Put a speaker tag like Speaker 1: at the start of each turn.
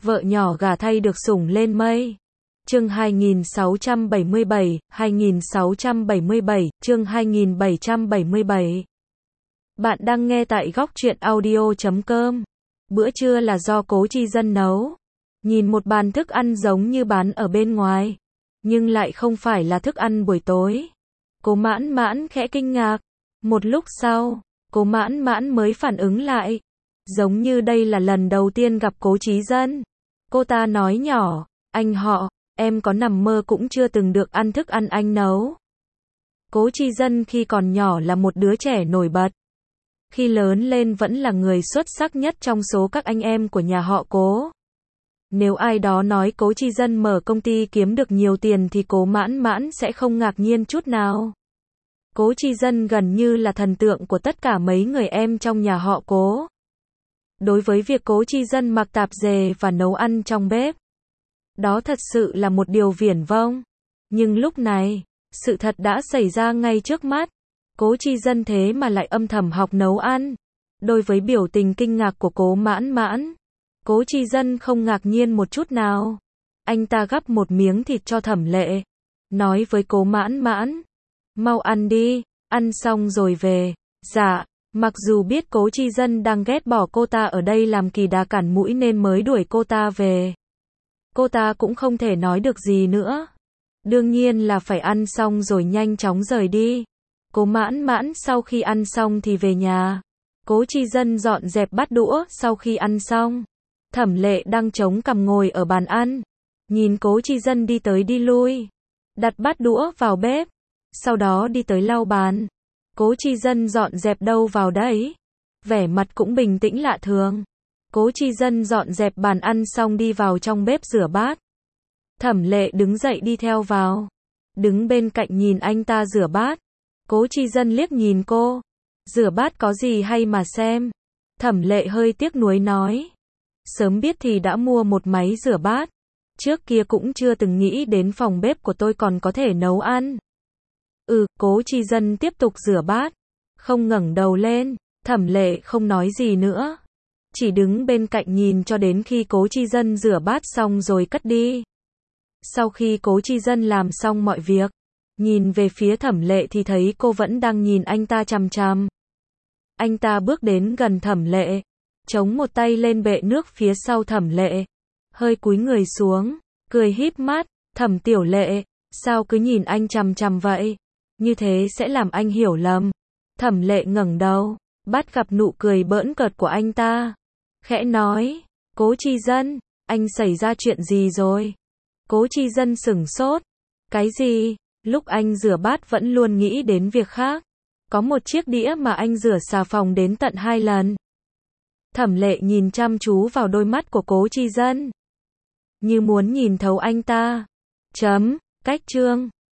Speaker 1: Vợ nhỏ gả thay được sủng lên mây. Chương 2677, chương 2777. Bạn đang nghe tại góc truyện audio.com. Bữa trưa là do Cố Chi Dân nấu. Nhìn một bàn thức ăn giống như bán ở bên ngoài, nhưng lại không phải là thức ăn buổi tối. Cố Mãn Mãn khẽ kinh ngạc. Một lúc sau, Cố Mãn Mãn mới phản ứng lại. Giống như đây là lần đầu tiên gặp Cố Chí Dân. Cô ta nói nhỏ, anh họ, em có nằm mơ cũng chưa từng được ăn thức ăn anh nấu. Cố Chi Dân khi còn nhỏ là một đứa trẻ nổi bật. Khi lớn lên vẫn là người xuất sắc nhất trong số các anh em của nhà họ Cố. Nếu ai đó nói Cố Chi Dân mở công ty kiếm được nhiều tiền thì Cố Mãn Mãn sẽ không ngạc nhiên chút nào. Cố Chi Dân gần như là thần tượng của tất cả mấy người em trong nhà họ Cố. Đối với việc Cố Chi Dân mặc tạp dề và nấu ăn trong bếp, đó thật sự là một điều viển vông. Nhưng lúc này, sự thật đã xảy ra ngay trước mắt. Cố Chi Dân thế mà lại âm thầm học nấu ăn. Đối với biểu tình kinh ngạc của Cố Mãn Mãn, Cố Chi Dân không ngạc nhiên một chút nào. Anh ta gắp một miếng thịt cho Thẩm Lệ, nói với Cố Mãn Mãn, mau ăn đi, ăn xong rồi về. Dạ. Mặc dù biết Cố Chi Dân đang ghét bỏ cô ta ở đây làm kỳ đà cản mũi nên mới đuổi cô ta về. Cô ta cũng không thể nói được gì nữa. Đương nhiên là phải ăn xong rồi nhanh chóng rời đi. Cố Mãn Mãn sau khi ăn xong thì về nhà. Cố Chi Dân dọn dẹp bát đũa sau khi ăn xong. Thẩm Lệ đang chống cằm ngồi ở bàn ăn. Nhìn Cố Chi Dân đi tới đi lui. Đặt bát đũa vào bếp. Sau đó đi tới lau bàn. Cố Chi Dân dọn dẹp đâu vào đấy. Vẻ mặt cũng bình tĩnh lạ thường. Cố Chi Dân dọn dẹp bàn ăn xong đi vào trong bếp rửa bát. Thẩm Lệ đứng dậy đi theo vào. Đứng bên cạnh nhìn anh ta rửa bát. Cố Chi Dân liếc nhìn cô. Rửa bát có gì hay mà xem. Thẩm Lệ hơi tiếc nuối nói. Sớm biết thì đã mua một máy rửa bát. Trước kia cũng chưa từng nghĩ đến phòng bếp của tôi còn có thể nấu ăn. Cố Chi Dân tiếp tục rửa bát. Không ngẩng đầu lên. Thẩm Lệ không nói gì nữa. Chỉ đứng bên cạnh nhìn cho đến khi Cố Chi Dân rửa bát xong rồi cất đi. Sau khi Cố Chi Dân làm xong mọi việc, nhìn về phía Thẩm Lệ thì thấy cô vẫn đang nhìn anh ta chằm chằm. Anh ta bước đến gần Thẩm Lệ, chống một tay lên bệ nước phía sau Thẩm Lệ, hơi cúi người xuống, cười híp mắt. Thẩm Tiểu Lệ, sao cứ nhìn anh chằm chằm vậy? Như thế sẽ làm anh hiểu lầm. Thẩm Lệ ngẩng đầu, bắt gặp nụ cười bỡn cợt của anh ta. Khẽ nói, Cố Chi Dân, anh xảy ra chuyện gì rồi? Cố Chi Dân sửng sốt. Cái gì? Lúc anh rửa bát vẫn luôn nghĩ đến việc khác. Có một chiếc đĩa mà anh rửa xà phòng đến tận 2 lần. Thẩm Lệ nhìn chăm chú vào đôi mắt của Cố Chi Dân, như muốn nhìn thấu anh ta. Cách chương